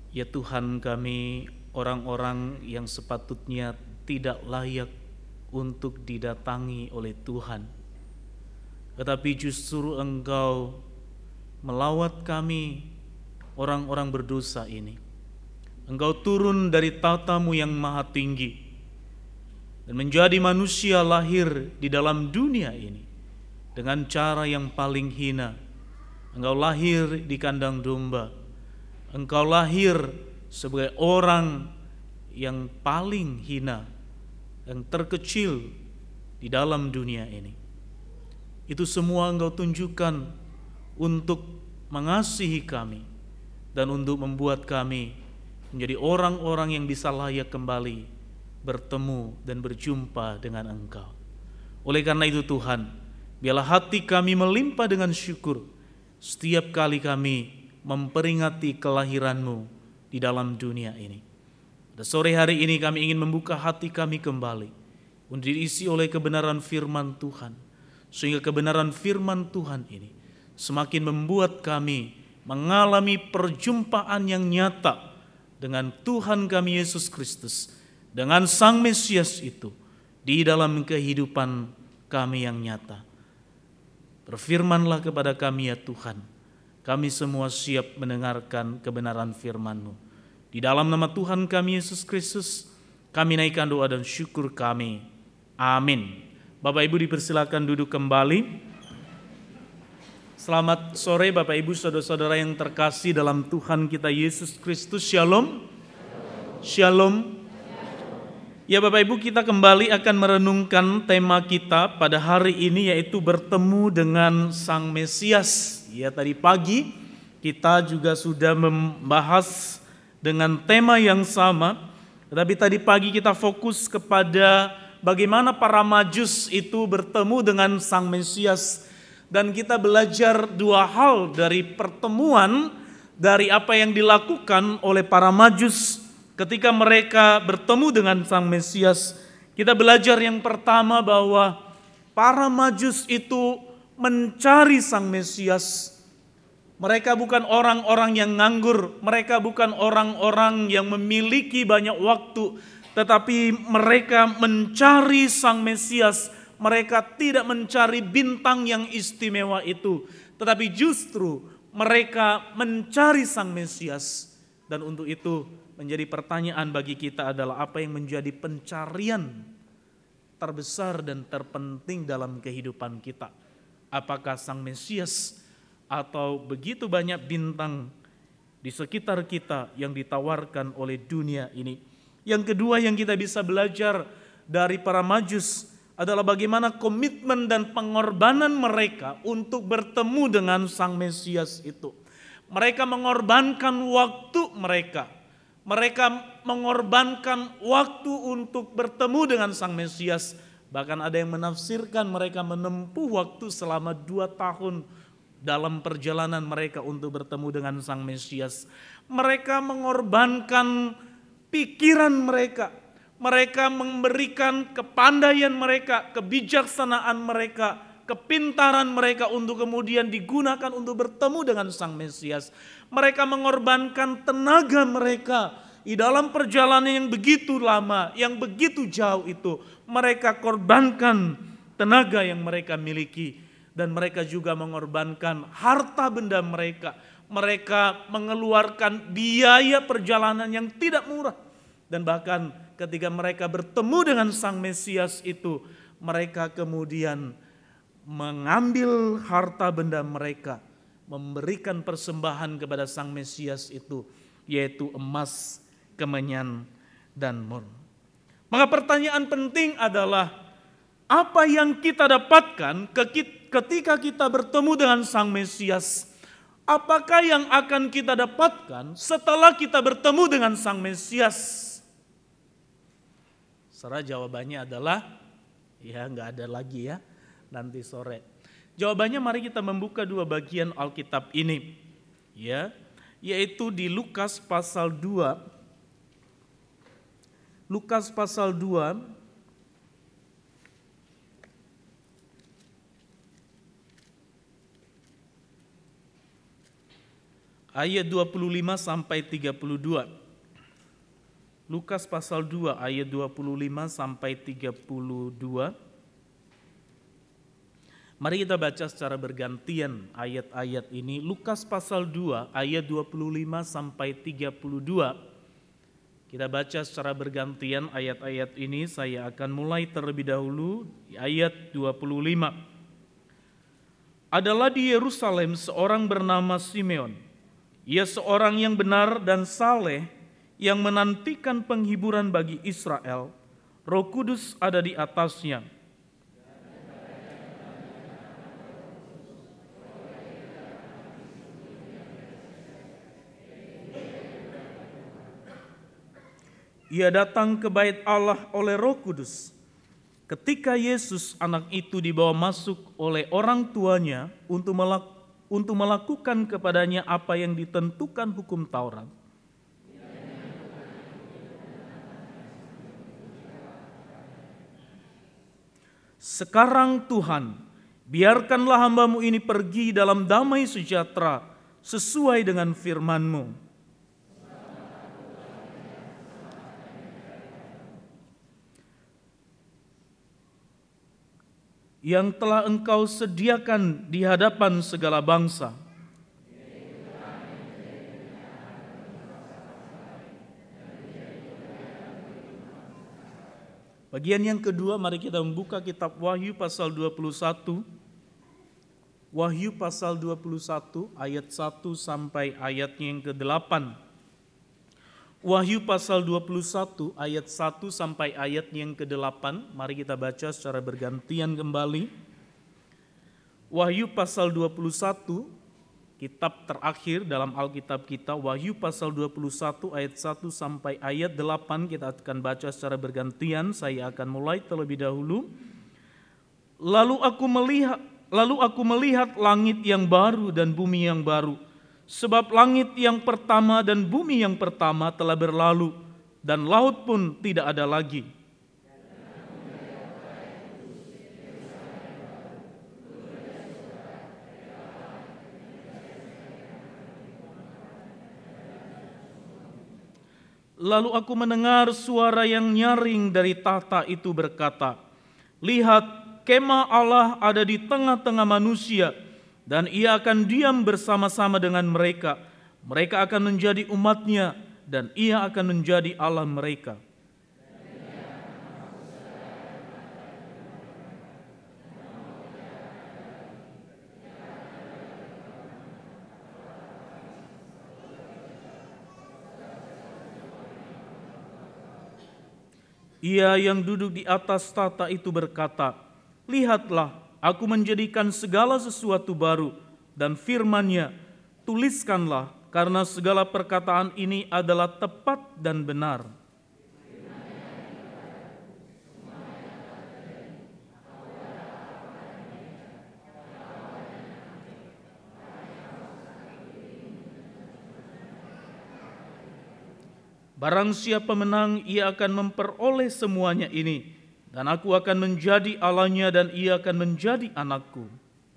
Ya Tuhan kami, orang-orang yang sepatutnya tidak layak untuk didatangi oleh Tuhan, tetapi justru Engkau melawat kami, orang-orang berdosa ini. Engkau turun dari tatamu yang maha tinggi dan menjadi manusia lahir di dalam dunia ini dengan cara yang paling hina. Engkau lahir di kandang domba. Engkau lahir sebagai orang yang paling hina, yang terkecil di dalam dunia ini. Itu semua Engkau tunjukkan untuk mengasihi kami dan untuk membuat kami menjadi orang-orang yang bisa layak kembali bertemu dan berjumpa dengan Engkau. Oleh karena itu Tuhan, biarlah hati kami melimpah dengan syukur setiap kali kami memperingati kelahiran-Mu di dalam dunia ini. Pada sore hari ini kami ingin membuka hati kami kembali untuk diisi oleh kebenaran firman Tuhan, sehingga kebenaran firman Tuhan ini semakin membuat kami mengalami perjumpaan yang nyata dengan Tuhan kami Yesus Kristus, dengan Sang Mesias itu di dalam kehidupan kami yang nyata. Berfirmanlah kepada kami ya Tuhan, kami semua siap mendengarkan kebenaran firman-Mu. Di dalam nama Tuhan kami Yesus Kristus, kami naikkan doa dan syukur kami. Amin. Bapak Ibu dipersilakan duduk kembali. Selamat sore Bapak Ibu saudara-saudara yang terkasih dalam Tuhan kita Yesus Kristus. Shalom. Shalom. Ya Bapak Ibu, kita kembali akan merenungkan tema kita pada hari ini, yaitu bertemu dengan Sang Mesias. Ya, tadi pagi kita juga sudah membahas dengan tema yang sama, tetapi tadi pagi kita fokus kepada bagaimana para Majus itu bertemu dengan Sang Mesias. Dan kita belajar dua hal dari pertemuan, dari apa yang dilakukan oleh para Majus ketika mereka bertemu dengan Sang Mesias. Kita belajar yang pertama bahwa para Majus itu mencari Sang Mesias. Mereka bukan orang-orang yang nganggur, mereka bukan orang-orang yang memiliki banyak waktu, tetapi mereka mencari Sang Mesias. Mereka tidak mencari bintang yang istimewa itu, tetapi justru mereka mencari Sang Mesias. Dan untuk itu menjadi pertanyaan bagi kita adalah apa yang menjadi pencarian terbesar dan terpenting dalam kehidupan kita. Apakah Sang Mesias atau begitu banyak bintang di sekitar kita yang ditawarkan oleh dunia ini? Yang kedua yang kita bisa belajar dari para Majus adalah bagaimana komitmen dan pengorbanan mereka untuk bertemu dengan Sang Mesias itu. Mereka mengorbankan waktu mereka. Mereka mengorbankan waktu untuk bertemu dengan Sang Mesias. Bahkan ada yang menafsirkan mereka menempuh waktu selama 2 tahun dalam perjalanan mereka untuk bertemu dengan Sang Mesias. Mereka mengorbankan pikiran mereka. Mereka memberikan kepandaian mereka, kebijaksanaan mereka, kepintaran mereka untuk kemudian digunakan untuk bertemu dengan Sang Mesias. Mereka mengorbankan tenaga mereka di dalam perjalanan yang begitu lama, yang begitu jauh itu. Mereka korbankan tenaga yang mereka miliki, dan mereka juga mengorbankan harta benda mereka. Mereka mengeluarkan biaya perjalanan yang tidak murah, dan bahkan ketika mereka bertemu dengan Sang Mesias itu, mereka kemudian mengambil harta benda mereka, memberikan persembahan kepada Sang Mesias itu, yaitu emas, kemenyan, dan mur. Maka pertanyaan penting adalah, apa yang kita dapatkan ketika kita bertemu dengan Sang Mesias? Apakah yang akan kita dapatkan setelah kita bertemu dengan Sang Mesias? Saudara, jawabannya adalah ya nggak ada lagi ya nanti sore. Jawabannya mari kita membuka 2 bagian Alkitab ini, ya, yaitu di Lukas pasal 2. Lukas pasal 2 ayat 25 sampai 32. Lukas pasal 2 ayat 25 sampai 32. Mari kita baca secara bergantian ayat-ayat ini. Lukas pasal 2 ayat 25 sampai 32. Kita baca secara bergantian ayat-ayat ini. Saya akan mulai terlebih dahulu di ayat 25. Adalah di Yerusalem seorang bernama Simeon. Ia seorang yang benar dan saleh, yang menantikan penghiburan bagi Israel. Roh Kudus ada di atasnya. Ia datang ke bait Allah oleh Roh Kudus. Ketika Yesus anak itu dibawa masuk oleh orang tuanya untuk melakukan kepadanya apa yang ditentukan hukum Taurat. Sekarang Tuhan, biarkanlah hamba-Mu ini pergi dalam damai sejahtera sesuai dengan firman-Mu. Yang telah Engkau sediakan di hadapan segala bangsa. Bagian yang kedua, mari kita membuka kitab Wahyu pasal 21. Wahyu pasal 21 ayat 1 sampai ayatnya yang ke-8. Wahyu pasal 21 ayat 1 sampai ayatnya yang ke-8. Mari kita baca secara bergantian kembali. Wahyu pasal 21, kitab terakhir dalam Alkitab kita, Wahyu pasal 21 ayat 1 sampai ayat 8, kita akan baca secara bergantian. Saya akan mulai terlebih dahulu. Lalu aku melihat langit yang baru dan bumi yang baru, sebab langit yang pertama dan bumi yang pertama telah berlalu, dan laut pun tidak ada lagi. Lalu aku mendengar suara yang nyaring dari tahta itu berkata, "Lihat, kemah Allah ada di tengah-tengah manusia, dan ia akan diam bersama-sama dengan mereka. Mereka akan menjadi umat-Nya, dan ia akan menjadi Allah mereka." Ia yang duduk di atas tahta itu berkata, "Lihatlah, aku menjadikan segala sesuatu baru," dan firman-Nya, "Tuliskanlah, karena segala perkataan ini adalah tepat dan benar." Barang siapa menang, ia akan memperoleh semuanya ini, dan aku akan menjadi Allah-Nya dan ia akan menjadi anakku.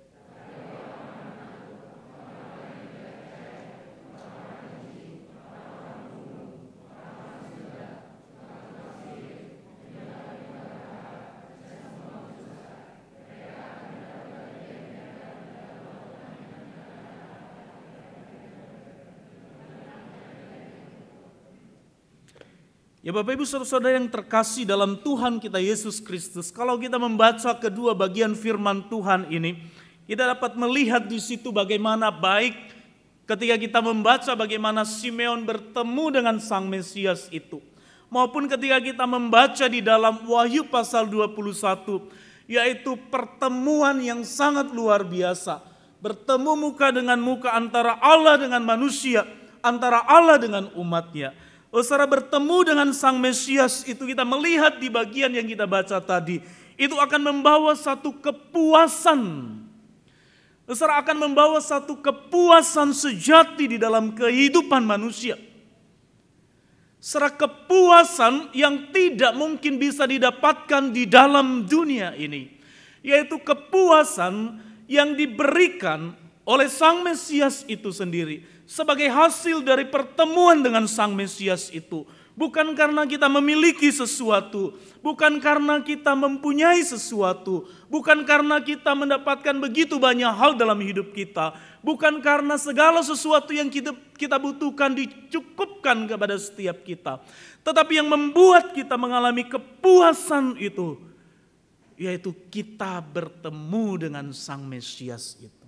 Ya Bapak Ibu Saudara-saudara yang terkasih dalam Tuhan kita Yesus Kristus, kalau kita membaca kedua bagian firman Tuhan ini, kita dapat melihat di situ bagaimana baik ketika kita membaca bagaimana Simeon bertemu dengan Sang Mesias itu, maupun ketika kita membaca di dalam Wahyu pasal 21, yaitu pertemuan yang sangat luar biasa, bertemu muka dengan muka antara Allah dengan manusia, antara Allah dengan umat-Nya. Saudara, bertemu dengan Sang Mesias itu kita melihat di bagian yang kita baca tadi, itu akan membawa satu kepuasan. Saudara, akan membawa satu kepuasan sejati di dalam kehidupan manusia. Saudara, kepuasan yang tidak mungkin bisa didapatkan di dalam dunia ini, yaitu kepuasan yang diberikan oleh Sang Mesias itu sendiri. Sebagai hasil dari pertemuan dengan Sang Mesias itu. Bukan karena kita memiliki sesuatu, bukan karena kita mempunyai sesuatu, bukan karena kita mendapatkan begitu banyak hal dalam hidup kita, bukan karena segala sesuatu yang kita butuhkan dicukupkan kepada setiap kita. Tetapi yang membuat kita mengalami kepuasan itu, yaitu kita bertemu dengan Sang Mesias itu.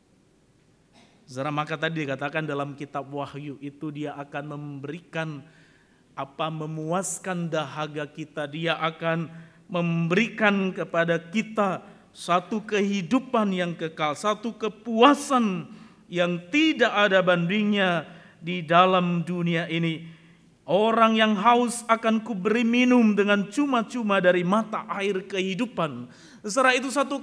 Maka tadi dikatakan dalam kitab Wahyu itu dia akan memberikan memuaskan dahaga kita. Dia akan memberikan kepada kita satu kehidupan yang kekal, satu kepuasan yang tidak ada bandingnya di dalam dunia ini. Orang yang haus akan kuberi minum dengan cuma-cuma dari mata air kehidupan. Setelah itu satu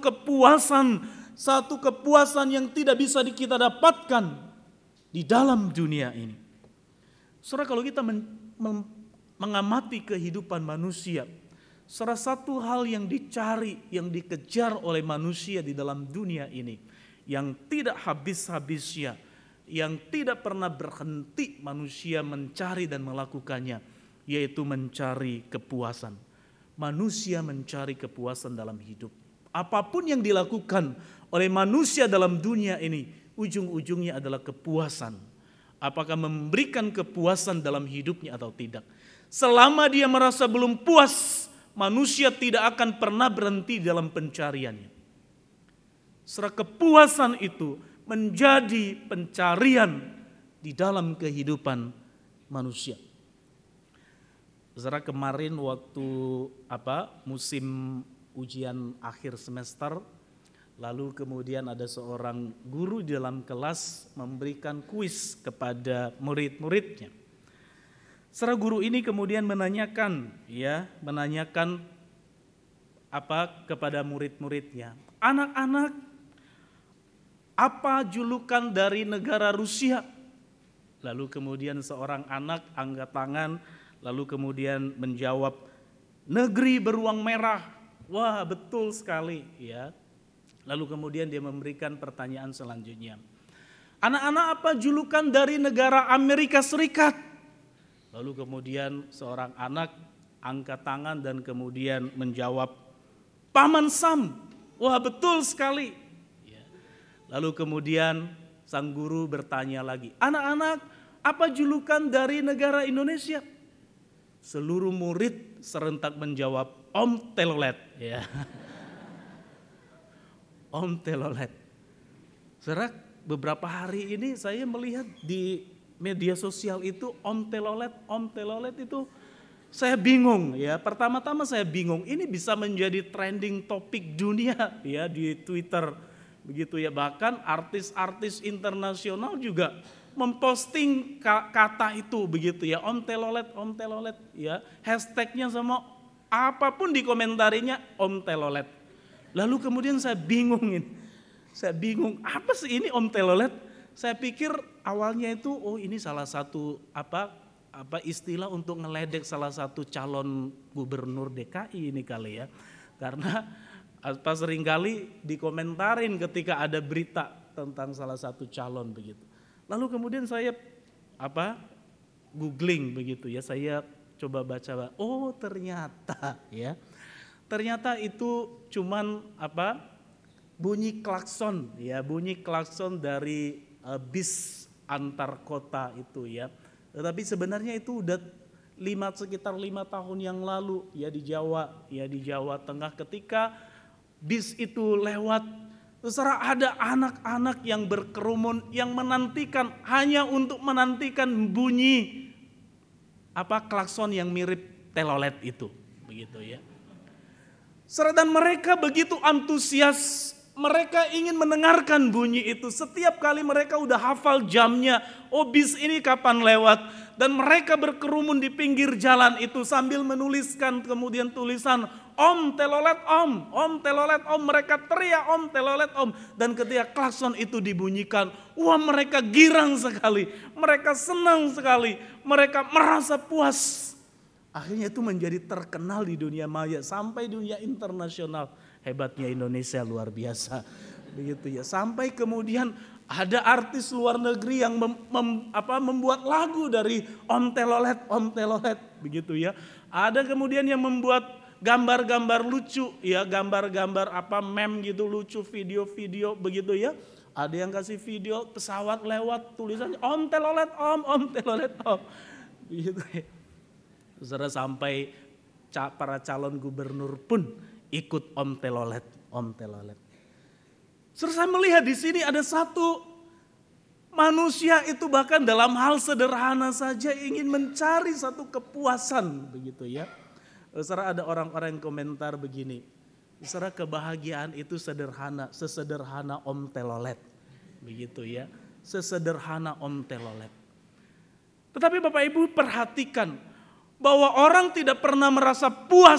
kepuasan yang tidak bisa kita dapatkan di dalam dunia ini. Saudara, kalau kita mengamati kehidupan manusia, salah satu hal yang dicari, yang dikejar oleh manusia di dalam dunia ini, yang tidak habis-habisnya, yang tidak pernah berhenti manusia mencari dan melakukannya, yaitu mencari kepuasan. Manusia mencari kepuasan dalam hidup. Apapun yang dilakukan oleh manusia dalam dunia ini, ujung-ujungnya adalah kepuasan. Apakah memberikan kepuasan dalam hidupnya atau tidak. Selama dia merasa belum puas, manusia tidak akan pernah berhenti dalam pencariannya. Setelah kepuasan itu menjadi pencarian di dalam kehidupan manusia. Saudara, kemarin waktu musim ujian akhir semester, lalu kemudian ada seorang guru di dalam kelas memberikan kuis kepada murid-muridnya. Saudara, guru ini kemudian menanyakan kepada murid-muridnya, anak-anak, apa julukan dari negara Rusia? Lalu kemudian seorang anak angkat tangan, lalu kemudian menjawab, negeri beruang merah. Wah, betul sekali, ya. Lalu kemudian dia memberikan pertanyaan selanjutnya. Anak-anak, apa julukan dari negara Amerika Serikat? Lalu kemudian seorang anak angkat tangan dan kemudian menjawab, Paman Sam. Wah, betul sekali. Lalu kemudian sang guru bertanya lagi, anak-anak, apa julukan dari negara Indonesia? Seluruh murid serentak menjawab, Om Telolet. Ya. Om Telolet. Saudara, beberapa hari ini saya melihat di media sosial itu Om Telolet itu saya bingung ya. Pertama-tama saya bingung, ini bisa menjadi trending topik dunia ya di Twitter begitu ya. Bahkan artis-artis internasional juga memposting kata itu begitu ya. Om Telolet ya. Hashtagnya sama apapun dikomentarinya Om Telolet. Lalu kemudian saya bingung, apa sih ini Om Telolet? Saya pikir awalnya itu ini salah satu istilah untuk ngeledek salah satu calon gubernur DKI ini kali ya. Karena seringkali dikomentarin ketika ada berita tentang salah satu calon begitu. Lalu kemudian saya googling begitu ya, saya coba baca, ternyata ya. Ternyata itu cuman bunyi klakson ya, bunyi klakson dari bis antar kota itu ya. Tetapi sebenarnya itu udah sekitar 5 tahun yang lalu ya di Jawa Tengah, ketika bis itu lewat, terus ada anak-anak yang berkerumun yang menantikan, hanya untuk menantikan bunyi klakson yang mirip telolet itu begitu ya. Dan mereka begitu antusias, mereka ingin mendengarkan bunyi itu. Setiap kali mereka udah hafal jamnya, bis ini kapan lewat. Dan mereka berkerumun di pinggir jalan itu sambil menuliskan kemudian tulisan, Om Telolet Om, Om Telolet Om. Mereka teriak Om Telolet Om. Dan ketika klakson itu dibunyikan, wah mereka girang sekali, mereka senang sekali, mereka merasa puas. Akhirnya itu menjadi terkenal di dunia maya sampai dunia internasional. Hebatnya Indonesia luar biasa. Begitu ya. Sampai kemudian Ada artis luar negeri yang membuat lagu dari Om Telolet begitu ya. Ada kemudian yang membuat gambar-gambar lucu ya, gambar-gambar meme gitu lucu, video-video begitu ya. Ada yang kasih video pesawat lewat tulisannya Om Telolet Om. Begitu ya. Saudara, sampai para calon gubernur pun ikut Om Telolet. Saudara, saya melihat di sini ada satu manusia itu bahkan dalam hal sederhana saja ingin mencari satu kepuasan begitu ya. Saudara, ada orang-orang yang komentar begini. Saudara, kebahagiaan itu sederhana, sesederhana Om Telolet. Begitu ya, sesederhana Om Telolet. Tetapi Bapak Ibu perhatikan bahwa orang tidak pernah merasa puas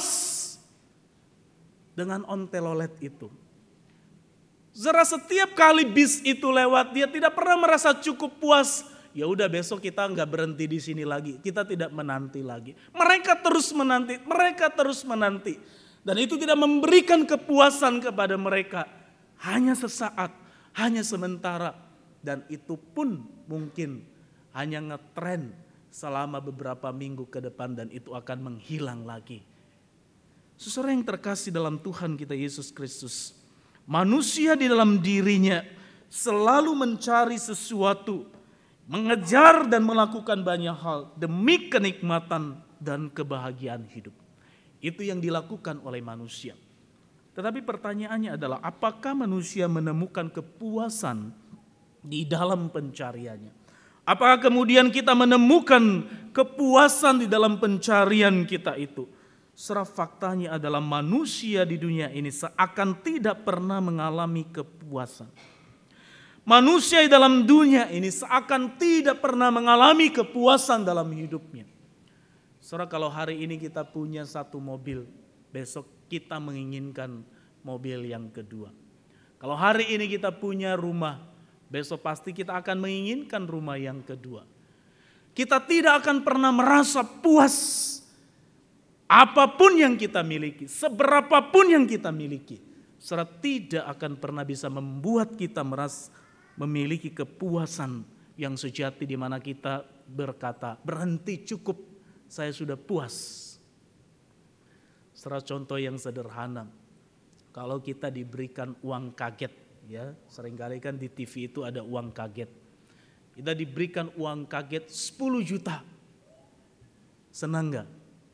dengan Om Telolet itu. Saudara, setiap kali bis itu lewat dia tidak pernah merasa cukup puas. Ya udah, besok kita nggak berhenti di sini lagi, kita tidak menanti lagi. Mereka terus menanti. Dan itu tidak memberikan kepuasan kepada mereka. Hanya sesaat, hanya sementara. Dan itu pun mungkin hanya ngetren selama beberapa minggu ke depan dan itu akan menghilang lagi. Saudara yang terkasih dalam Tuhan kita Yesus Kristus, manusia di dalam dirinya selalu mencari sesuatu, mengejar dan melakukan banyak hal demi kenikmatan dan kebahagiaan hidup. Itu yang dilakukan oleh manusia. Tetapi pertanyaannya adalah, apakah manusia menemukan kepuasan di dalam pencariannya? Apakah kemudian kita menemukan kepuasan di dalam pencarian kita itu? Secara faktanya adalah manusia di dunia ini seakan tidak pernah mengalami kepuasan. Manusia di dalam dunia ini seakan tidak pernah mengalami kepuasan dalam hidupnya. Saudara, kalau hari ini kita punya satu mobil, besok kita menginginkan mobil yang kedua. Kalau hari ini kita punya rumah, besok pasti kita akan menginginkan rumah yang kedua. Kita tidak akan pernah merasa puas apapun yang kita miliki, seberapapun yang kita miliki. Saudara, tidak akan pernah bisa membuat kita merasa memiliki kepuasan yang sejati di mana kita berkata, berhenti, cukup, saya sudah puas. Saudara, contoh yang sederhana, kalau kita diberikan uang kaget, ya seringkali kan di TV itu ada uang kaget. Kita diberikan uang kaget 10 juta. Senang gak?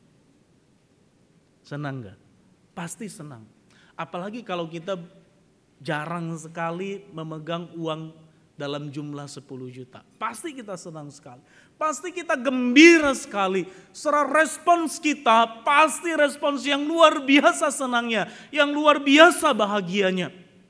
Senang gak? Pasti senang. Apalagi kalau kita jarang sekali memegang uang dalam jumlah 10 juta. Pasti kita senang sekali. Pasti kita gembira sekali. Secara respons kita pasti respons yang luar biasa senangnya. Yang luar biasa bahagianya.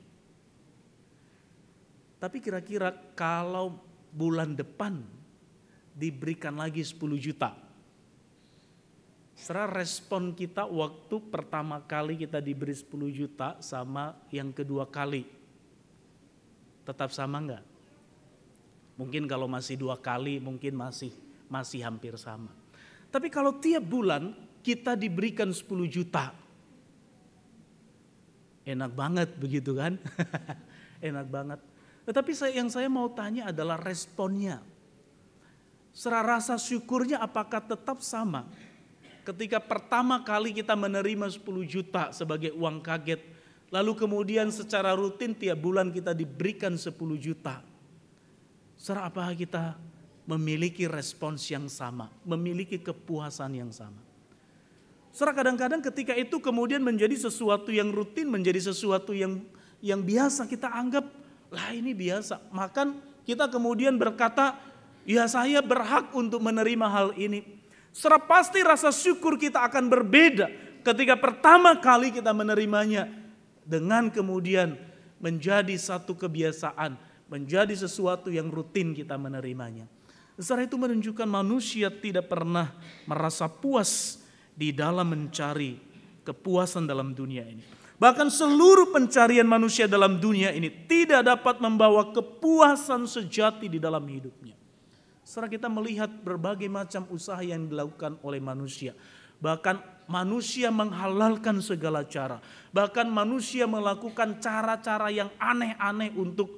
Tapi kira-kira kalau bulan depan diberikan lagi 10 juta. Secara respon kita waktu pertama kali kita diberi 10 juta sama yang kedua kali. Tetap sama enggak? Mungkin kalau masih 2 kali mungkin masih hampir sama. Tapi kalau tiap bulan kita diberikan 10 juta. Enak banget begitu kan? Enak banget. Tetapi yang saya mau tanya adalah responnya. Secara rasa syukurnya apakah tetap sama? Ketika pertama kali kita menerima 10 juta sebagai uang kaget. Lalu kemudian secara rutin tiap bulan kita diberikan 10 juta. Secara apakah kita memiliki respons yang sama? Memiliki kepuasan yang sama? Secara kadang-kadang ketika itu kemudian menjadi sesuatu yang rutin. Menjadi sesuatu yang biasa kita anggap. Lah ini biasa. Maka kita kemudian berkata, ya saya berhak untuk menerima hal ini. Secara pasti rasa syukur kita akan berbeda ketika pertama kali kita menerimanya. Dengan kemudian menjadi satu kebiasaan. Menjadi sesuatu yang rutin kita menerimanya. Secara itu menunjukkan manusia tidak pernah merasa puas di dalam mencari kepuasan dalam dunia ini. Bahkan seluruh pencarian manusia dalam dunia ini tidak dapat membawa kepuasan sejati di dalam hidupnya. Setelah kita melihat berbagai macam usaha yang dilakukan oleh manusia. Bahkan manusia menghalalkan segala cara. Bahkan manusia melakukan cara-cara yang aneh-aneh untuk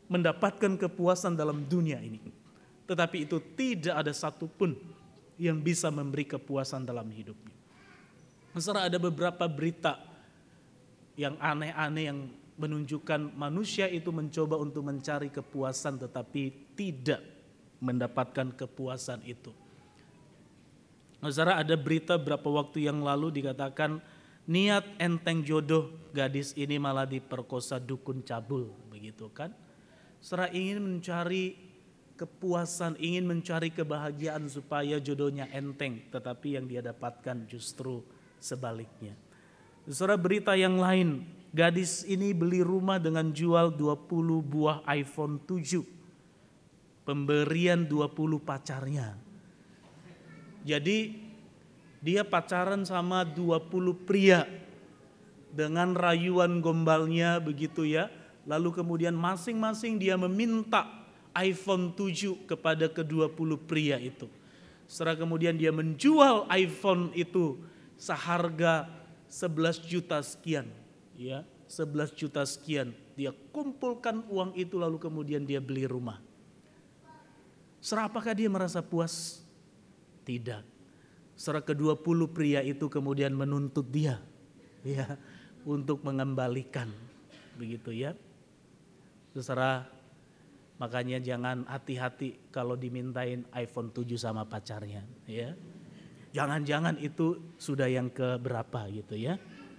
mendapatkan kepuasan dalam dunia ini. Tetapi itu tidak ada satupun yang bisa memberi kepuasan dalam hidupnya. Saudara, ada beberapa berita yang aneh-aneh yang menunjukkan manusia itu mencoba untuk mencari kepuasan tetapi tidak mendapatkan kepuasan itu. Saudara, ada berita beberapa waktu yang lalu dikatakan niat enteng jodoh gadis ini malah diperkosa dukun cabul, begitu kan? Saudara, ingin mencari kepuasan, ingin mencari kebahagiaan supaya jodohnya enteng, tetapi yang dia dapatkan justru sebaliknya. Saudara, berita yang lain, gadis ini beli rumah dengan jual 20 buah iPhone 7. Pemberian 20 pacarnya. Jadi dia pacaran sama 20 pria dengan rayuan gombalnya begitu ya. Lalu kemudian masing-masing dia meminta iPhone 7 kepada ke-20 pria itu. Setelah kemudian dia menjual iPhone itu seharga 11 juta sekian. Ya, 11 juta sekian. Dia kumpulkan uang itu lalu kemudian dia beli rumah. Setelah apakah dia merasa puas? Tidak. Setelah ke-20 pria itu kemudian menuntut dia ya, untuk mengembalikan. Begitu ya. Saudara, makanya jangan hati-hati kalau dimintain iPhone 7 sama pacarnya ya. Jangan-jangan itu sudah yang keberapa gitu ya.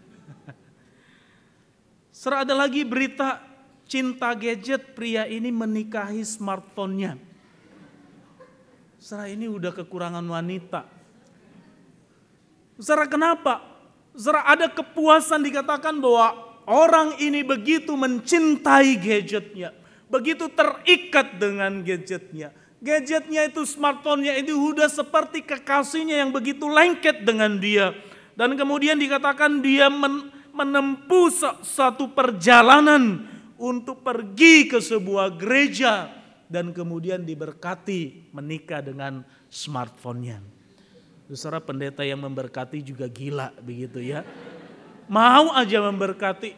Saudara, ada lagi berita cinta gadget, pria ini menikahi smartphone-nya. Saudara, ini udah kekurangan wanita. Saudara, kenapa? Saudara, ada kepuasan dikatakan bahwa orang ini begitu mencintai gadgetnya, begitu terikat dengan gadgetnya. Gadgetnya itu, smartphone-nya itu udah seperti kekasihnya yang begitu lengket dengan dia. Dan kemudian dikatakan dia menempuh satu perjalanan untuk pergi ke sebuah gereja dan kemudian diberkati menikah dengan smartphone-nya. Saudara, pendeta yang memberkati juga gila begitu ya. Mau aja memberkati.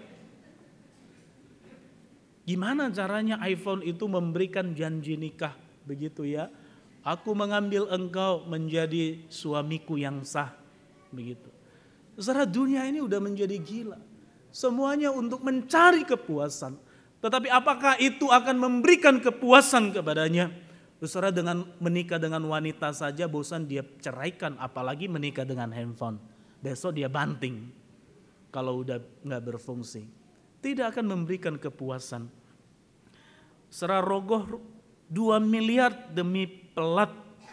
Gimana caranya iPhone itu memberikan janji nikah begitu ya. Aku mengambil engkau menjadi suamiku yang sah begitu. Saudara, dunia ini udah menjadi gila. Semuanya untuk mencari kepuasan. Tetapi apakah itu akan memberikan kepuasan kepadanya? Saudara, dengan menikah dengan wanita saja bosan dia ceraikan, apalagi menikah dengan handphone. Besok dia banting kalau udah nggak berfungsi. Tidak akan memberikan kepuasan. Saudara, rogoh 2 miliar demi pelat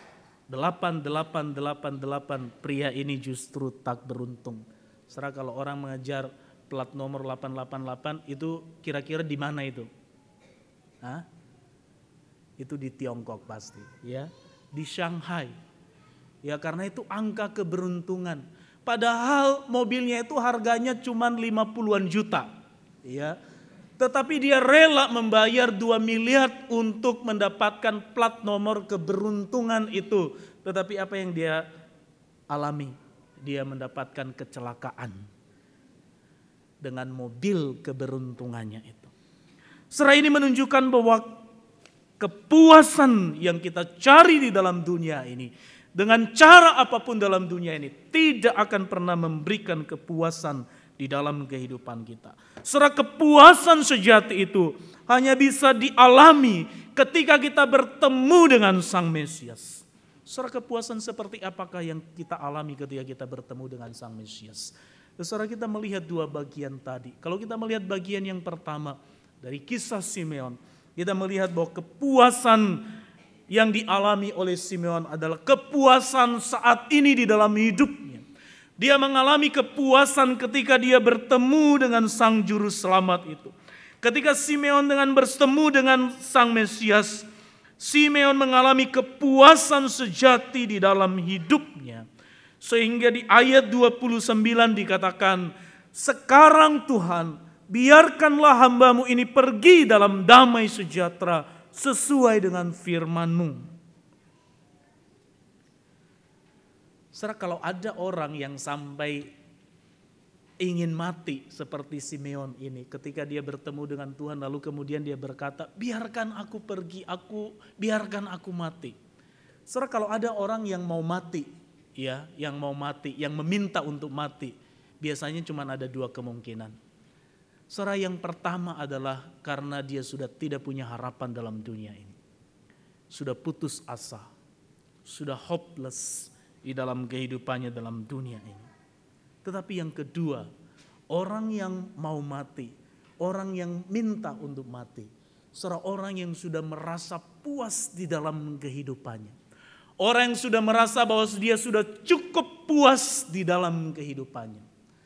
8888, pria ini justru tak beruntung. Saudara, kalau orang mengejar plat nomor 888 itu kira-kira di mana itu? Hah? Itu di Tiongkok pasti, ya, di Shanghai. Ya, karena itu angka keberuntungan. Padahal mobilnya itu harganya cuma 50-an juta, ya. Tetapi dia rela membayar 2 miliar untuk mendapatkan plat nomor keberuntungan itu. Tetapi apa yang dia alami? Dia mendapatkan kecelakaan dengan mobil keberuntungannya itu. Setelah ini menunjukkan bahwa kepuasan yang kita cari di dalam dunia ini, dengan cara apapun dalam dunia ini, tidak akan pernah memberikan kepuasan di dalam kehidupan kita. Setelah kepuasan sejati itu hanya bisa dialami ketika kita bertemu dengan Sang Mesias. Setelah kepuasan seperti apakah yang kita alami ketika kita bertemu dengan Sang Mesias? Saudara, kita melihat 2 bagian tadi. Kalau kita melihat bagian yang pertama dari kisah Simeon, kita melihat bahwa kepuasan yang dialami oleh Simeon adalah kepuasan saat ini di dalam hidupnya. Dia mengalami kepuasan ketika dia bertemu dengan Sang Juru Selamat itu. Ketika Simeon bertemu dengan Sang Mesias, Simeon mengalami kepuasan sejati di dalam hidupnya. Sehingga di ayat 29 dikatakan, sekarang Tuhan, biarkanlah hambamu ini pergi dalam damai sejahtera sesuai dengan firman-Mu. Saudara, kalau ada orang yang sampai ingin mati seperti Simeon ini. Ketika dia bertemu dengan Tuhan lalu kemudian dia berkata, biarkan aku pergi, biarkan aku mati. Saudara, kalau ada orang yang mau mati, ya, yang meminta untuk mati, biasanya cuma ada dua kemungkinan. Saudara, yang pertama adalah karena dia sudah tidak punya harapan dalam dunia ini. Sudah putus asa, sudah hopeless di dalam kehidupannya dalam dunia ini. Tetapi yang kedua, orang yang mau mati, orang yang minta untuk mati, seorang yang sudah merasa puas di dalam kehidupannya. Orang yang sudah merasa bahwa dia sudah cukup puas di dalam kehidupannya.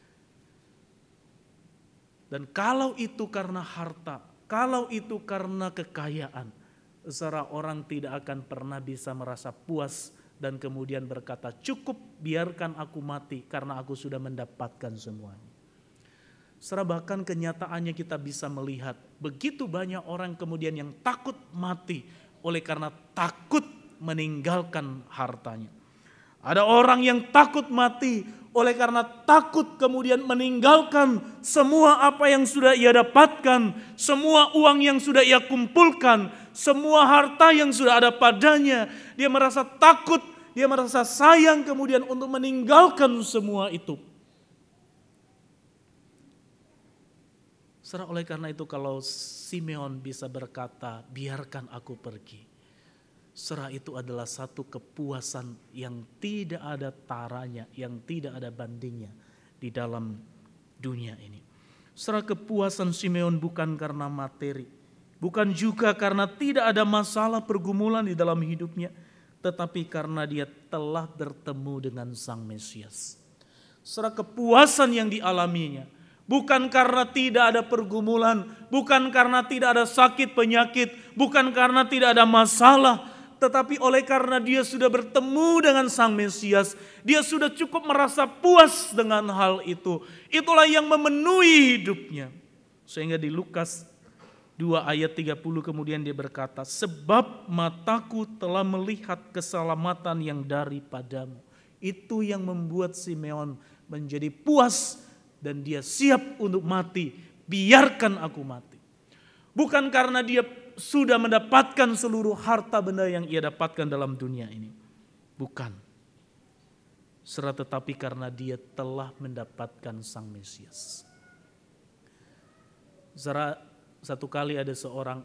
Dan kalau itu karena harta, kalau itu karena kekayaan, seorang tidak akan pernah bisa merasa puas dan kemudian berkata, cukup biarkan aku mati karena aku sudah mendapatkan semuanya. Bahkan kenyataannya kita bisa melihat begitu banyak orang kemudian yang takut mati oleh karena takut meninggalkan hartanya. Ada orang yang takut mati oleh karena takut kemudian meninggalkan semua apa yang sudah ia dapatkan, semua uang yang sudah ia kumpulkan, semua harta yang sudah ada padanya. Dia merasa takut, dia merasa sayang kemudian untuk meninggalkan semua itu. Oleh karena itu kalau Simeon bisa berkata, biarkan aku pergi. Itu adalah satu kepuasan yang tidak ada taranya, yang tidak ada bandingnya di dalam dunia ini. Kepuasan Simeon bukan karena materi, bukan juga karena tidak ada masalah pergumulan di dalam hidupnya, tetapi karena dia telah bertemu dengan Sang Mesias. Kepuasan yang dialaminya bukan karena tidak ada pergumulan, bukan karena tidak ada sakit penyakit, bukan karena tidak ada masalah, tetapi oleh karena dia sudah bertemu dengan Sang Mesias, dia sudah cukup merasa puas dengan hal itu. Itulah yang memenuhi hidupnya. Sehingga di Lukas 2 ayat 30 kemudian dia berkata, sebab mataku telah melihat keselamatan yang daripadamu. Itu yang membuat Simeon menjadi puas dan dia siap untuk mati. Biarkan aku mati. Bukan karena dia sudah mendapatkan seluruh harta benda yang ia dapatkan dalam dunia ini. Bukan. Tetapi karena dia telah mendapatkan Sang Mesias. Satu kali ada seorang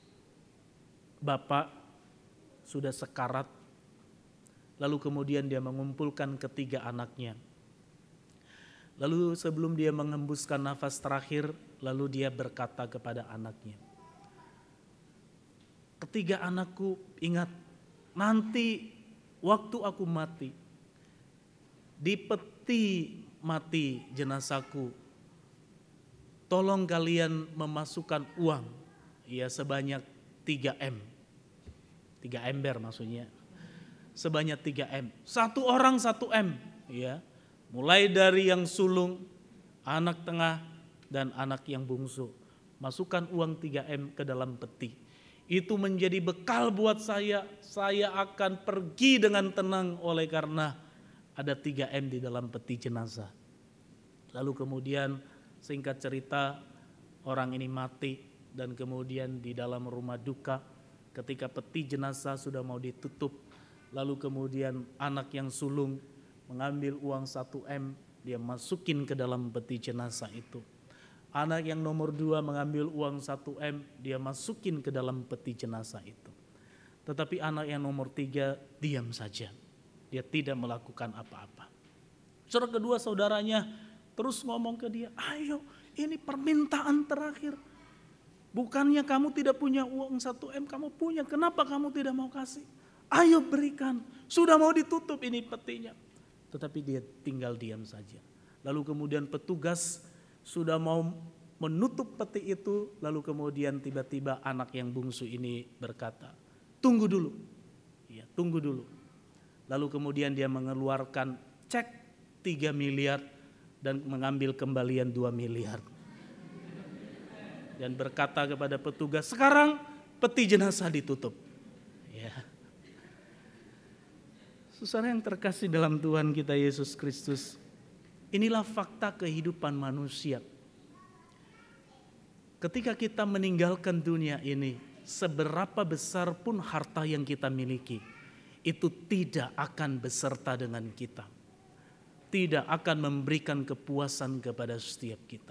bapak sudah sekarat. Lalu kemudian dia mengumpulkan ketiga anaknya. Lalu sebelum dia menghembuskan nafas terakhir, lalu dia berkata kepada anaknya, ketiga anakku, ingat, nanti waktu aku mati, di peti mati jenazahku, tolong kalian memasukkan uang, ya sebanyak 3M. 3 ember maksudnya. Sebanyak 3M. Satu orang 1M, ya. Mulai dari yang sulung, anak tengah, dan anak yang bungsu. Masukkan uang 3M ke dalam peti. Itu menjadi bekal buat saya akan pergi dengan tenang oleh karena ada 3M di dalam peti jenazah. Lalu kemudian singkat cerita orang ini mati dan kemudian di dalam rumah duka ketika peti jenazah sudah mau ditutup, lalu kemudian anak yang sulung mengambil uang 1M, dia masukin ke dalam peti jenazah itu. Anak yang nomor 2 mengambil uang 1M, dia masukin ke dalam peti jenazah itu. Tetapi anak yang nomor 3 diam saja. Dia tidak melakukan apa-apa. Kedua saudaranya terus ngomong ke dia, ayo ini permintaan terakhir. Bukannya kamu tidak punya uang 1M, kamu punya, kenapa kamu tidak mau kasih? Ayo berikan, sudah mau ditutup ini petinya. Tetapi dia tinggal diam saja. Lalu kemudian petugas sudah mau menutup peti itu, lalu kemudian tiba-tiba anak yang bungsu ini berkata, tunggu dulu. Ya, tunggu dulu. Lalu kemudian dia mengeluarkan cek 3 miliar dan mengambil kembalian 2 miliar. Dan berkata kepada petugas, sekarang peti jenazah ditutup. Ya. Saudara yang terkasih dalam Tuhan kita Yesus Kristus, Inilah fakta kehidupan manusia. Ketika kita meninggalkan dunia ini, seberapa besar pun harta yang kita miliki, itu tidak akan beserta dengan kita. Tidak akan memberikan kepuasan kepada setiap kita.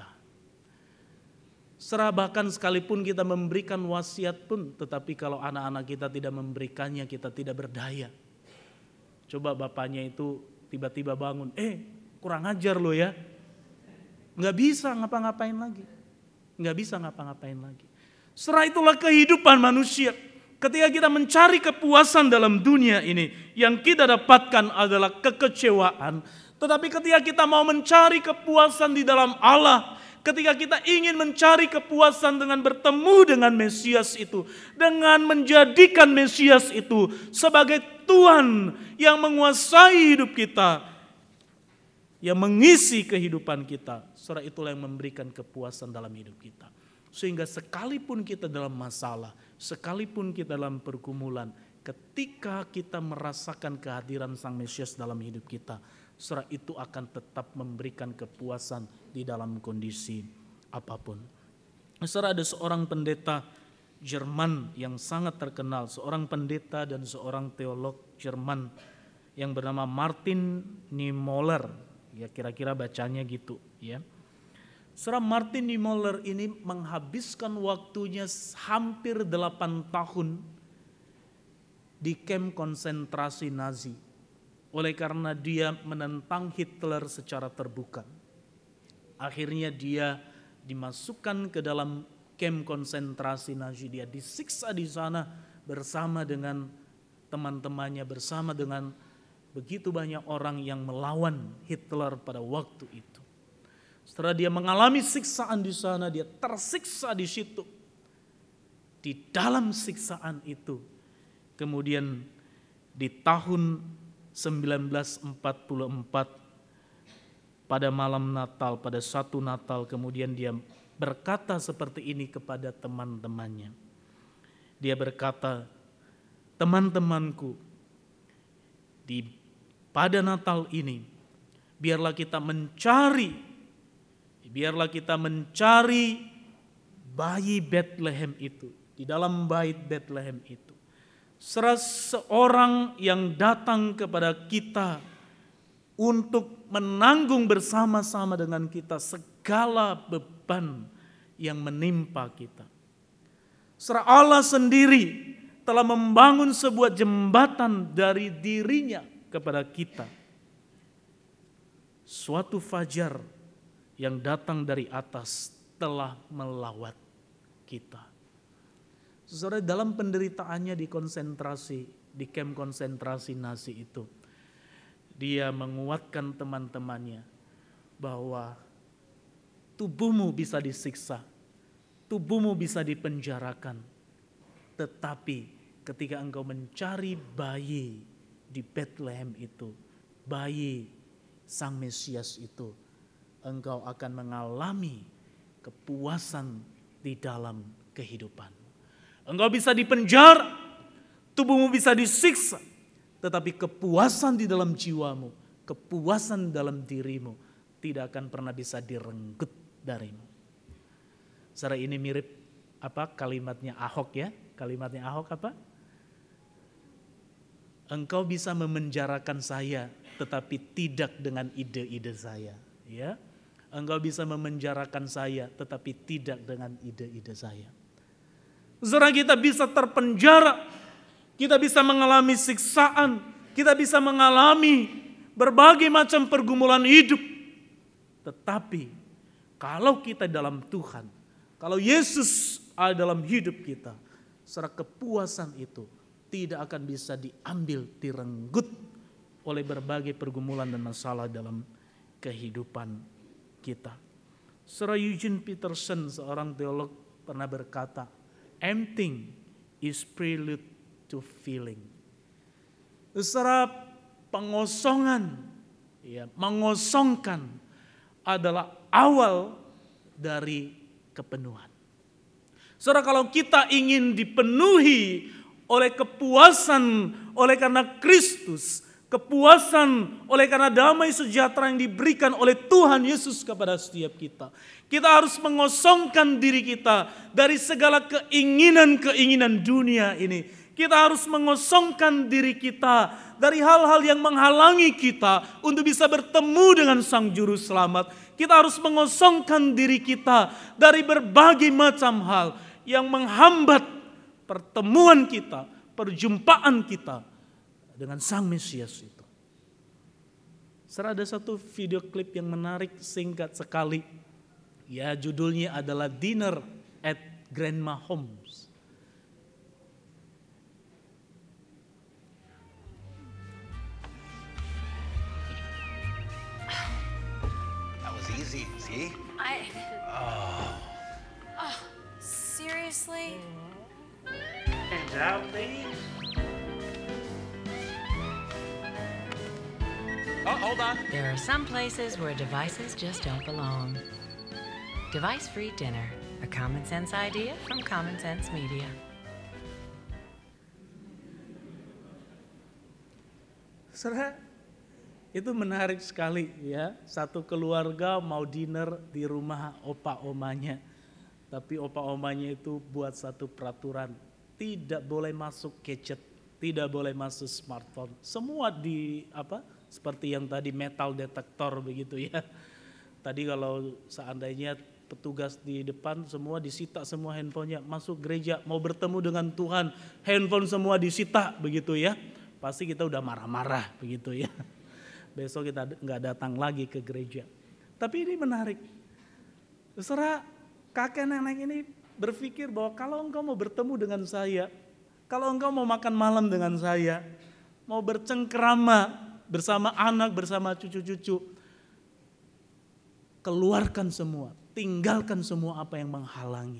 Bahkan sekalipun kita memberikan wasiat pun, tetapi kalau anak-anak kita tidak memberikannya, kita tidak berdaya. Coba bapaknya itu tiba-tiba bangun, kurang ajar lo ya. Nggak bisa ngapa-ngapain lagi. Nggak bisa ngapa-ngapain lagi. Setelah itulah kehidupan manusia. Ketika kita mencari kepuasan dalam dunia ini, yang kita dapatkan adalah kekecewaan. Tetapi ketika kita mau mencari kepuasan di dalam Allah, ketika kita ingin mencari kepuasan dengan bertemu dengan Mesias itu, dengan menjadikan Mesias itu sebagai Tuhan yang menguasai hidup kita, yang mengisi kehidupan kita, setelah itulah yang memberikan kepuasan dalam hidup kita. Sehingga sekalipun kita dalam masalah, sekalipun kita dalam pergumulan, ketika kita merasakan kehadiran Sang Mesias dalam hidup kita, setelah itu akan tetap memberikan kepuasan di dalam kondisi apapun. Setelah ada seorang pendeta Jerman yang sangat terkenal, seorang pendeta dan seorang teolog Jerman yang bernama Martin Niemöller, ya kira-kira bacanya gitu ya. Seorang Martin Niemöller ini menghabiskan waktunya hampir 8 tahun di kamp konsentrasi Nazi. Oleh karena dia menentang Hitler secara terbuka. Akhirnya dia dimasukkan ke dalam kamp konsentrasi Nazi. Dia disiksa di sana bersama dengan teman-temannya, bersama dengan begitu banyak orang yang melawan Hitler pada waktu itu. Setelah dia mengalami siksaan di sana, dia tersiksa di situ. Di dalam siksaan itu, kemudian di tahun 1944 pada malam Natal, pada satu Natal, kemudian dia berkata seperti ini kepada teman-temannya. Dia berkata, teman-temanku, pada Natal ini, biarlah kita mencari bayi Bethlehem itu, di dalam bait Bethlehem itu. Seorang yang datang kepada kita untuk menanggung bersama-sama dengan kita segala beban yang menimpa kita. Allah sendiri telah membangun sebuah jembatan dari dirinya kepada kita. Suatu fajar yang datang dari atas telah melawat kita. Saudara, dalam penderitaannya di kamp konsentrasi Nazi itu, dia menguatkan teman-temannya bahwa tubuhmu bisa disiksa, tubuhmu bisa dipenjarakan, tetapi ketika engkau mencari bayi di Bethlehem itu, bayi Sang Mesias itu, engkau akan mengalami kepuasan di dalam kehidupan. Engkau bisa dipenjara, tubuhmu bisa disiksa, tetapi kepuasan di dalam jiwamu, kepuasan dalam dirimu tidak akan pernah bisa direnggut darimu. Secara ini mirip kalimatnya Ahok ya? Kalimatnya Ahok apa? Engkau bisa memenjarakan saya, tetapi tidak dengan ide-ide saya. Ya, engkau bisa memenjarakan saya, tetapi tidak dengan ide-ide saya. Saudara, kita bisa terpenjara, kita bisa mengalami siksaan, kita bisa mengalami berbagai macam pergumulan hidup. Tetapi kalau kita dalam Tuhan, kalau Yesus ada dalam hidup kita, secara kepuasan itu tidak akan bisa diambil, direnggut oleh berbagai pergumulan dan masalah dalam kehidupan kita. Sir Eugene Peterson, seorang teolog, pernah berkata, emptying is prelude to filling. Secara pengosongan, mengosongkan adalah awal dari kepenuhan. Saudara, kalau kita ingin dipenuhi oleh kepuasan oleh karena Kristus, Kepuasan oleh karena damai sejahtera yang diberikan oleh Tuhan Yesus kepada setiap kita. Kita harus mengosongkan diri kita dari segala keinginan-keinginan dunia ini. Kita harus mengosongkan diri kita dari hal-hal yang menghalangi kita untuk bisa bertemu dengan Sang Juru Selamat. Kita harus mengosongkan diri kita dari berbagai macam hal yang menghambat pertemuan kita, perjumpaan kita dengan Sang Mesias itu. Ada satu video klip yang menarik, singkat sekali. Ya, judulnya adalah Dinner at Grandma Homes. That was easy, see? Seriously? Hands out, please. Oh, hold on. There are some places where devices just don't belong. Device-free dinner, a common sense idea from Common Sense Media. Saudara, itu menarik sekali ya. Satu keluarga mau dinner di rumah opa omanya. Tapi opa omanya itu buat satu peraturan. Tidak boleh masuk gadget, tidak boleh masuk smartphone. Semua seperti yang tadi metal detektor begitu ya. Tadi kalau seandainya petugas di depan semua disita semua handphonenya, masuk gereja mau bertemu dengan Tuhan, handphone semua disita begitu ya. Pasti kita udah marah-marah begitu ya. Besok kita nggak datang lagi ke gereja. Tapi ini menarik. Saudara, kakek nenek ini berpikir bahwa kalau engkau mau bertemu dengan saya, kalau engkau mau makan malam dengan saya, mau bercengkerama bersama anak, bersama cucu-cucu, keluarkan semua, tinggalkan semua apa yang menghalangi.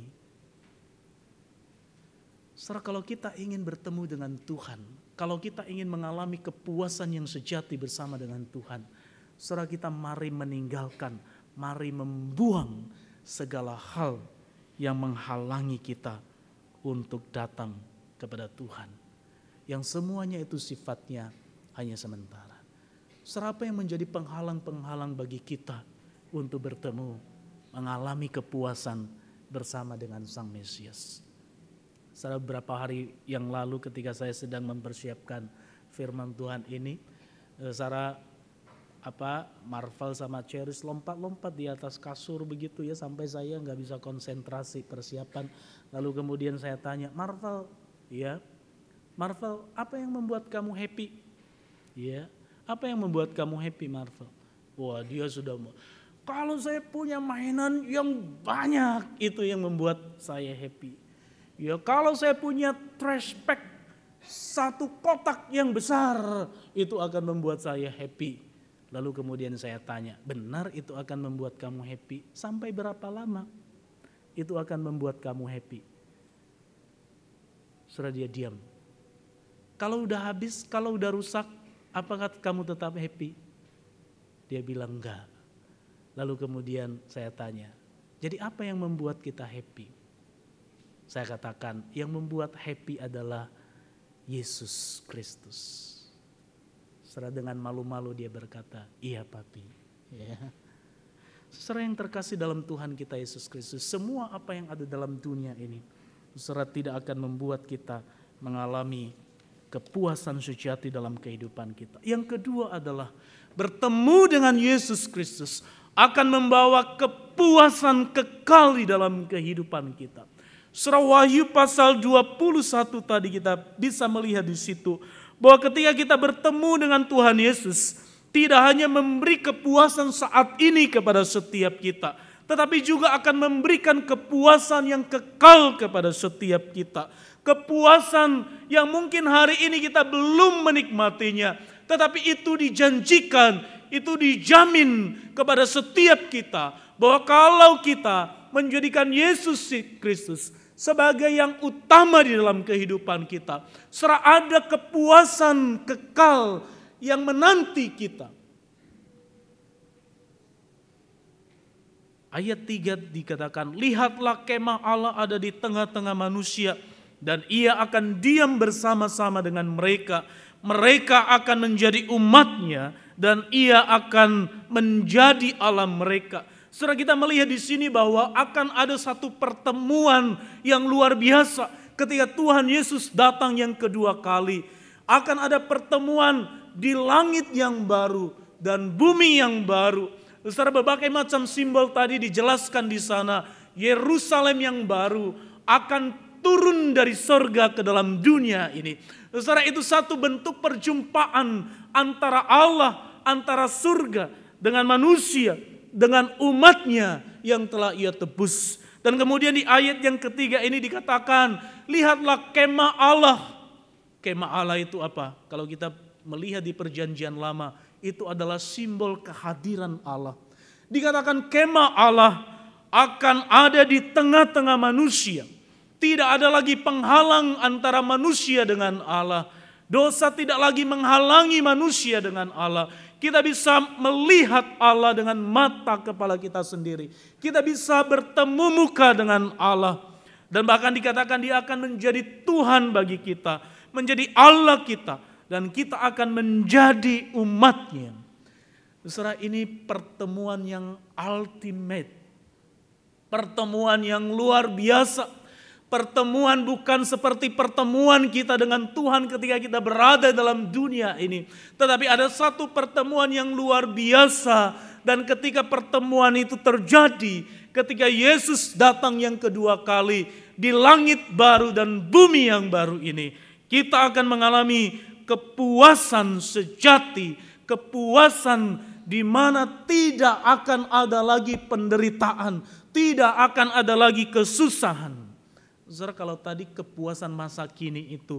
Saudara, kalau kita ingin bertemu dengan Tuhan, kalau kita ingin mengalami kepuasan yang sejati bersama dengan Tuhan, saudara, kita mari meninggalkan, mari membuang segala hal yang menghalangi kita untuk datang kepada Tuhan. Yang semuanya itu sifatnya hanya sementara. Apa yang menjadi penghalang-penghalang bagi kita untuk bertemu, mengalami kepuasan bersama dengan Sang Mesias. Beberapa hari yang lalu ketika saya sedang mempersiapkan firman Tuhan ini, Marvel sama Cheris lompat-lompat di atas kasur begitu ya, sampai saya nggak bisa konsentrasi persiapan. Lalu kemudian saya tanya, Marvel, apa yang membuat kamu happy? Ya, apa yang membuat kamu happy, Marvel? Wah, dia sudah kalau saya punya mainan yang banyak, itu yang membuat saya happy. Ya, kalau saya punya trash bag satu kotak yang besar, itu akan membuat saya happy. Lalu kemudian saya tanya, benar itu akan membuat kamu happy? Sampai berapa lama itu akan membuat kamu happy? Sudah dia diam. Kalau udah habis, kalau udah rusak, apakah kamu tetap happy? Dia bilang enggak. Lalu kemudian saya tanya, jadi apa yang membuat kita happy? Saya katakan, yang membuat happy adalah Yesus Kristus. Setelah dengan malu-malu dia berkata, iya papi. Ya. Saudara yang terkasih dalam Tuhan kita Yesus Kristus, semua apa yang ada dalam dunia ini, saudara, tidak akan membuat kita mengalami kepuasan sejati dalam kehidupan kita. Yang kedua adalah bertemu dengan Yesus Kristus akan membawa kepuasan kekal di dalam kehidupan kita. Surah Wahyu pasal 21 tadi kita bisa melihat di situ bahwa ketika kita bertemu dengan Tuhan Yesus, tidak hanya memberi kepuasan saat ini kepada setiap kita, tetapi juga akan memberikan kepuasan yang kekal kepada setiap kita. Kepuasan yang mungkin hari ini kita belum menikmatinya, tetapi itu dijanjikan, itu dijamin kepada setiap kita, bahwa kalau kita menjadikan Yesus Kristus sebagai yang utama di dalam kehidupan kita, serta ada kepuasan kekal yang menanti kita. Ayat 3 dikatakan, lihatlah kemah Allah ada di tengah-tengah manusia, dan ia akan diam bersama-sama dengan mereka. mereka akan menjadi umatnya dan ia akan menjadi Allah mereka. Saudara, kita melihat di sini bahwa akan ada satu pertemuan yang luar biasa ketika Tuhan Yesus datang yang kedua kali. Akan ada pertemuan di langit yang baru dan bumi yang baru. Saudara, berbagai macam simbol tadi dijelaskan di sana. Yerusalem yang baru akan turun dari sorga ke dalam dunia ini. Saudara, itu satu bentuk perjumpaan antara Allah, antara surga dengan manusia, dengan umatnya yang telah ia tebus. Dan kemudian di ayat yang ketiga ini dikatakan, lihatlah kemah Allah. Kemah Allah itu apa? Kalau kita melihat di perjanjian lama, itu adalah simbol kehadiran Allah. Dikatakan kemah Allah akan ada di tengah-tengah manusia. Tidak ada lagi penghalang antara manusia dengan Allah. Dosa tidak lagi menghalangi manusia dengan Allah. Kita bisa melihat Allah dengan mata kepala kita sendiri. Kita bisa bertemu muka dengan Allah. Dan bahkan dikatakan dia akan menjadi Tuhan bagi kita, menjadi Allah kita, dan kita akan menjadi umatnya. Saudara, ini pertemuan yang ultimate. Pertemuan yang luar biasa. Pertemuan bukan seperti pertemuan kita dengan Tuhan ketika kita berada dalam dunia ini. Tetapi ada satu pertemuan yang luar biasa. Dan ketika pertemuan itu terjadi, ketika Yesus datang yang kedua kali di langit baru dan bumi yang baru ini, kita akan mengalami kepuasan sejati, kepuasan di mana tidak akan ada lagi penderitaan, tidak akan ada lagi kesusahan. Saudara, kalau tadi kepuasan masa kini itu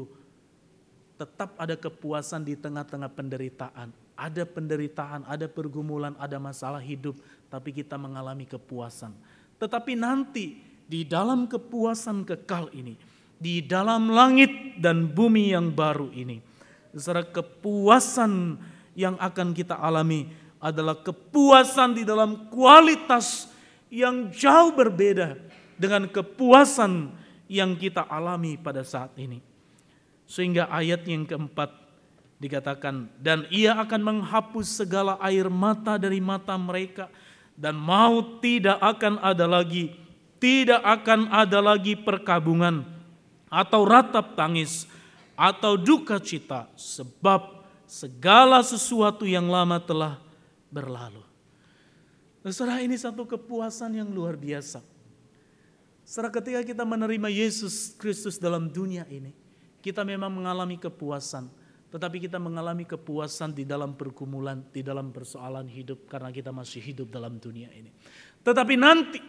tetap ada kepuasan di tengah-tengah penderitaan. Ada penderitaan, ada pergumulan, ada masalah hidup, tapi kita mengalami kepuasan. Tetapi nanti di dalam kepuasan kekal ini, di dalam langit dan bumi yang baru ini, saudara, kepuasan yang akan kita alami adalah kepuasan di dalam kualitas yang jauh berbeda dengan kepuasan yang kita alami pada saat ini. Sehingga ayat yang keempat dikatakan, dan ia akan menghapus segala air mata dari mata mereka, dan maut tidak akan ada lagi, tidak akan ada lagi perkabungan atau ratap tangis atau duka cita, sebab segala sesuatu yang lama telah berlalu. Saudara, ini satu kepuasan yang luar biasa. Saudara, ketika kita menerima Yesus Kristus dalam dunia ini, kita memang mengalami kepuasan. Tetapi kita mengalami kepuasan di dalam pergumulan, di dalam persoalan hidup, karena kita masih hidup dalam dunia ini. Tetapi nanti,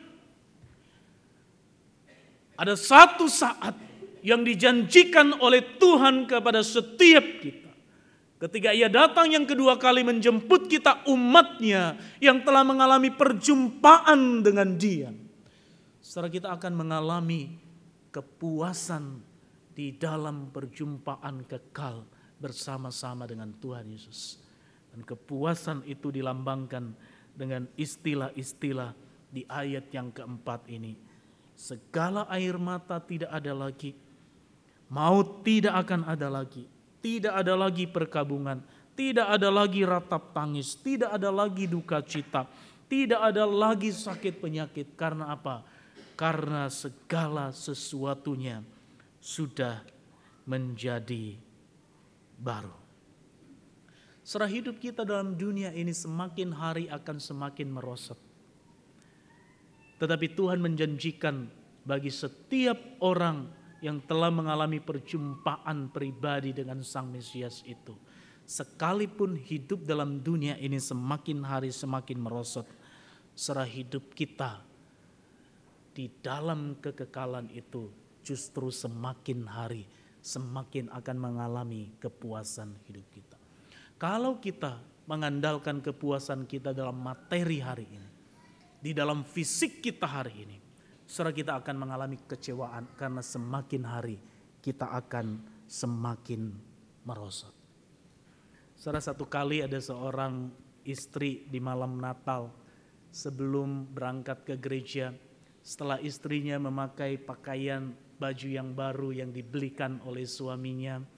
ada satu saat yang dijanjikan oleh Tuhan kepada setiap kita. Ketika ia datang yang kedua kali menjemput kita umatnya yang telah mengalami perjumpaan dengan dia. Saudara, kita akan mengalami kepuasan di dalam perjumpaan kekal bersama-sama dengan Tuhan Yesus. Dan kepuasan itu dilambangkan dengan istilah-istilah di ayat yang keempat ini. Segala air mata tidak ada lagi, maut tidak akan ada lagi, tidak ada lagi perkabungan, tidak ada lagi ratap tangis, tidak ada lagi duka cita, tidak ada lagi sakit penyakit. Karena apa? Karena segala sesuatunya sudah menjadi baru. Saudara, hidup kita dalam dunia ini semakin hari akan semakin merosot. Tetapi Tuhan menjanjikan bagi setiap orang yang telah mengalami perjumpaan pribadi dengan Sang Mesias itu, sekalipun hidup dalam dunia ini semakin hari semakin merosot, saudara, hidup kita di dalam kekekalan itu justru semakin hari semakin akan mengalami kepuasan hidup kita. Kalau kita mengandalkan kepuasan kita dalam materi hari ini, di dalam fisik kita hari ini, saudara, kita akan mengalami kecewaan karena semakin hari kita akan semakin merosot. Saudara, satu kali ada seorang istri di malam Natal sebelum berangkat ke gereja, setelah istrinya memakai pakaian baju yang baru yang dibelikan oleh suaminya,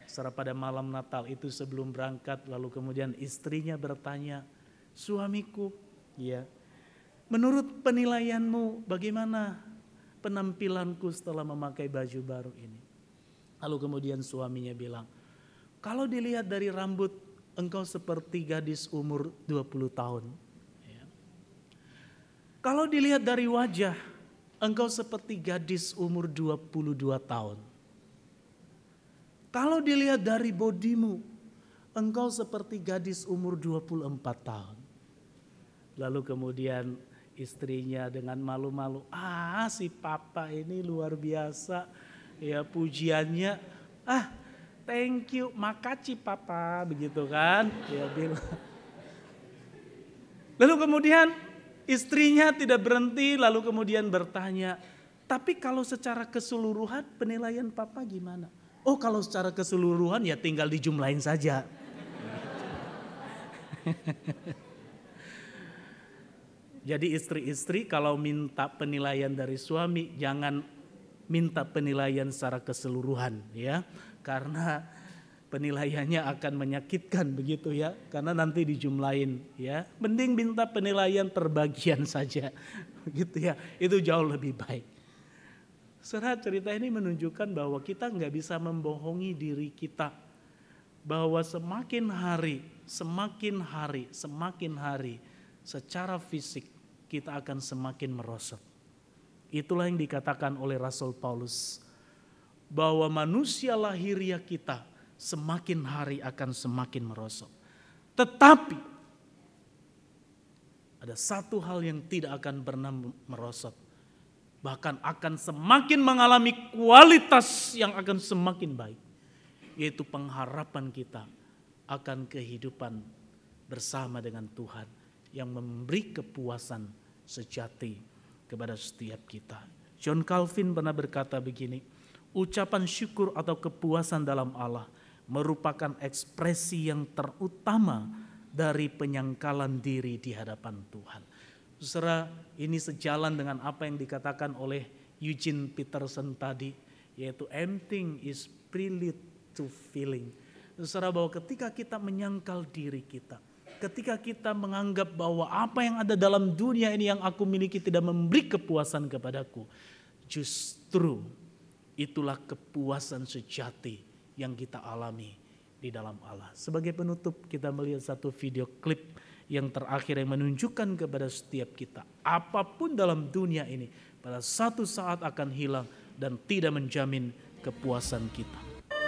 Setelah pada malam Natal itu sebelum berangkat, lalu kemudian istrinya bertanya, suamiku, ya, menurut penilaianmu bagaimana penampilanku setelah memakai baju baru ini? Lalu kemudian suaminya bilang, kalau dilihat dari rambut, engkau seperti gadis umur 20 tahun. Ya. Kalau dilihat dari wajah, engkau seperti gadis umur 22 tahun. Kalau dilihat dari bodimu, engkau seperti gadis umur 24 tahun. Lalu kemudian istrinya dengan malu-malu, si papa ini luar biasa. Ya pujiannya, thank you, makasih papa, begitu kan. Ya bilang. Lalu kemudian istrinya tidak berhenti, lalu kemudian bertanya, tapi kalau secara keseluruhan penilaian papa gimana? Oh kalau secara keseluruhan ya tinggal dijumlahin saja. Jadi istri-istri kalau minta penilaian dari suami jangan minta penilaian secara keseluruhan ya. Karena penilaiannya akan menyakitkan begitu ya. Karena nanti dijumlahin ya. Mending minta penilaian per bagian saja. Begitu ya. Itu jauh lebih baik. Saudara, cerita ini menunjukkan bahwa kita nggak bisa membohongi diri kita. Bahwa semakin hari secara fisik kita akan semakin merosot. Itulah yang dikatakan oleh Rasul Paulus. Bahwa manusia lahiriah kita semakin hari akan semakin merosot. Tetapi ada satu hal yang tidak akan pernah merosot. Bahkan akan semakin mengalami kualitas yang akan semakin baik. Yaitu pengharapan kita akan kehidupan bersama dengan Tuhan. Yang memberi kepuasan sejati kepada setiap kita. John Calvin pernah berkata begini. Ucapan syukur atau kepuasan dalam Allah merupakan ekspresi yang terutama dari penyangkalan diri di hadapan Tuhan. Saudara, ini sejalan dengan apa yang dikatakan oleh Eugene Peterson tadi, yaitu emptying is prelude to filling. Saudara, bahwa ketika kita menyangkal diri kita, ketika kita menganggap bahwa apa yang ada dalam dunia ini yang aku miliki tidak memberi kepuasan kepadaku, justru itulah kepuasan sejati yang kita alami di dalam Allah. Sebagai penutup kita melihat satu video klip yang terakhir yang menunjukkan kepada setiap kita. Apapun dalam dunia ini pada satu saat akan hilang dan tidak menjamin kepuasan kita.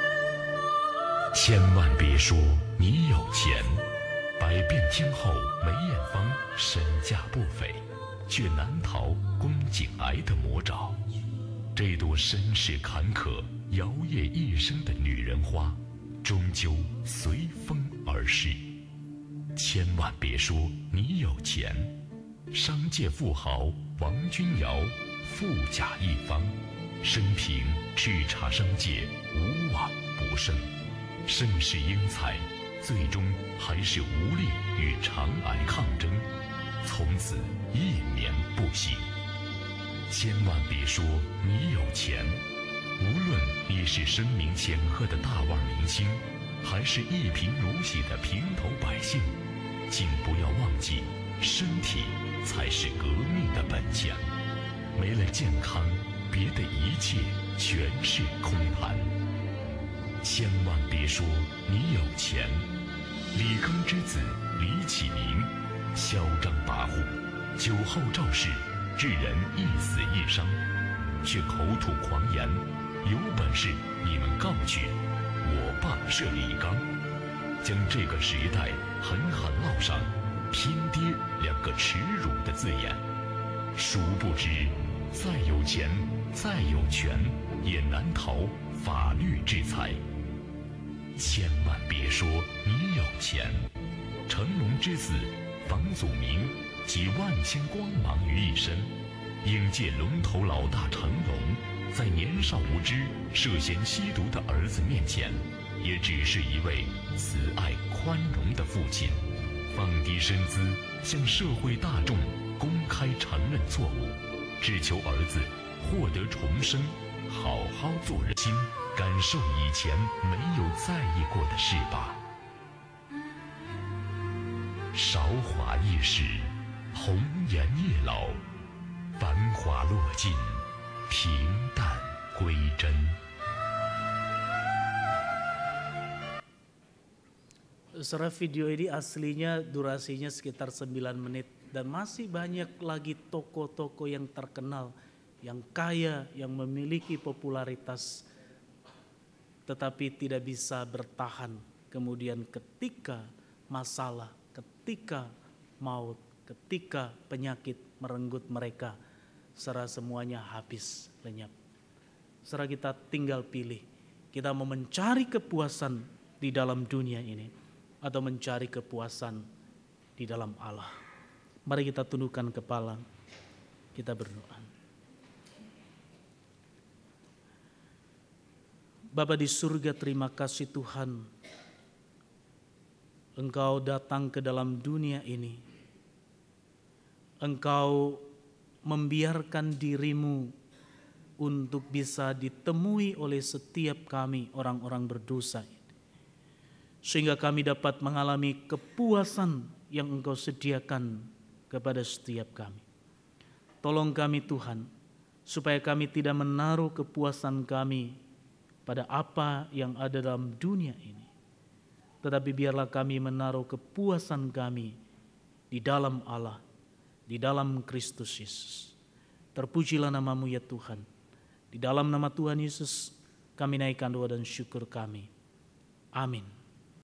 千万别说你有钱，百变天后梅艳芳身价不菲，却难逃宫颈癌的魔爪。这朵身世坎坷、摇曳一生的女人花，终究随风而逝。千万别说你有钱，商界富豪王君瑶富甲一方，生平叱咤商界，无往不胜，盛世英才，最终还是无力与肠癌抗争，从此一眠不醒。千万别说你有钱，无论你是声名显赫的大腕明星，还是一贫如洗的平头百姓，请不要忘记，身体才是革命的本钱。没了健康，别的一切全是空谈。千万别说你有钱。李庚之子李启明嚣张跋扈，酒后肇事，致人一死一伤，却口吐狂言，有本事你们告去，我爸是李刚，将这个时代狠狠烙上拼爹两个耻辱的字眼。殊不知，再有钱再有权，也难逃法律制裁。千万别说你有钱。成龙之子房祖名集万千光芒于一身，应届龙头老大成龙，在年少无知涉嫌吸毒的儿子面前，也只是一位慈爱宽容的父亲，放低身姿向社会大众公开承认错误，只求儿子获得重生，好好做人。心感受以前没有在意过的事吧。韶华易逝，红颜易老，繁华落尽，平淡归真。 Saudara, video ini aslinya durasinya sekitar 9 menit dan masih banyak lagi tokoh-tokoh yang terkenal, yang kaya, yang memiliki popularitas, tetapi tidak bisa bertahan. Kemudian ketika masalah, ketika maut, ketika penyakit merenggut mereka, saudara, semuanya habis, lenyap. Saudara, kita tinggal pilih, kita mau mencari kepuasan di dalam dunia ini atau mencari kepuasan di dalam Allah. Mari kita tundukkan kepala, kita berdoa. Bapa di surga, terima kasih Tuhan, Engkau datang ke dalam dunia ini. Engkau membiarkan dirimu untuk bisa ditemui oleh setiap kami orang-orang berdosa, sehingga kami dapat mengalami kepuasan yang Engkau sediakan kepada setiap kami. Tolong kami Tuhan, supaya kami tidak menaruh kepuasan kami pada apa yang ada dalam dunia ini, tetapi biarlah kami menaruh kepuasan kami di dalam Allah, di dalam Kristus Yesus. Terpujilah nama-Mu ya Tuhan. Di dalam nama Tuhan Yesus kami naikkan doa dan syukur kami. Amin.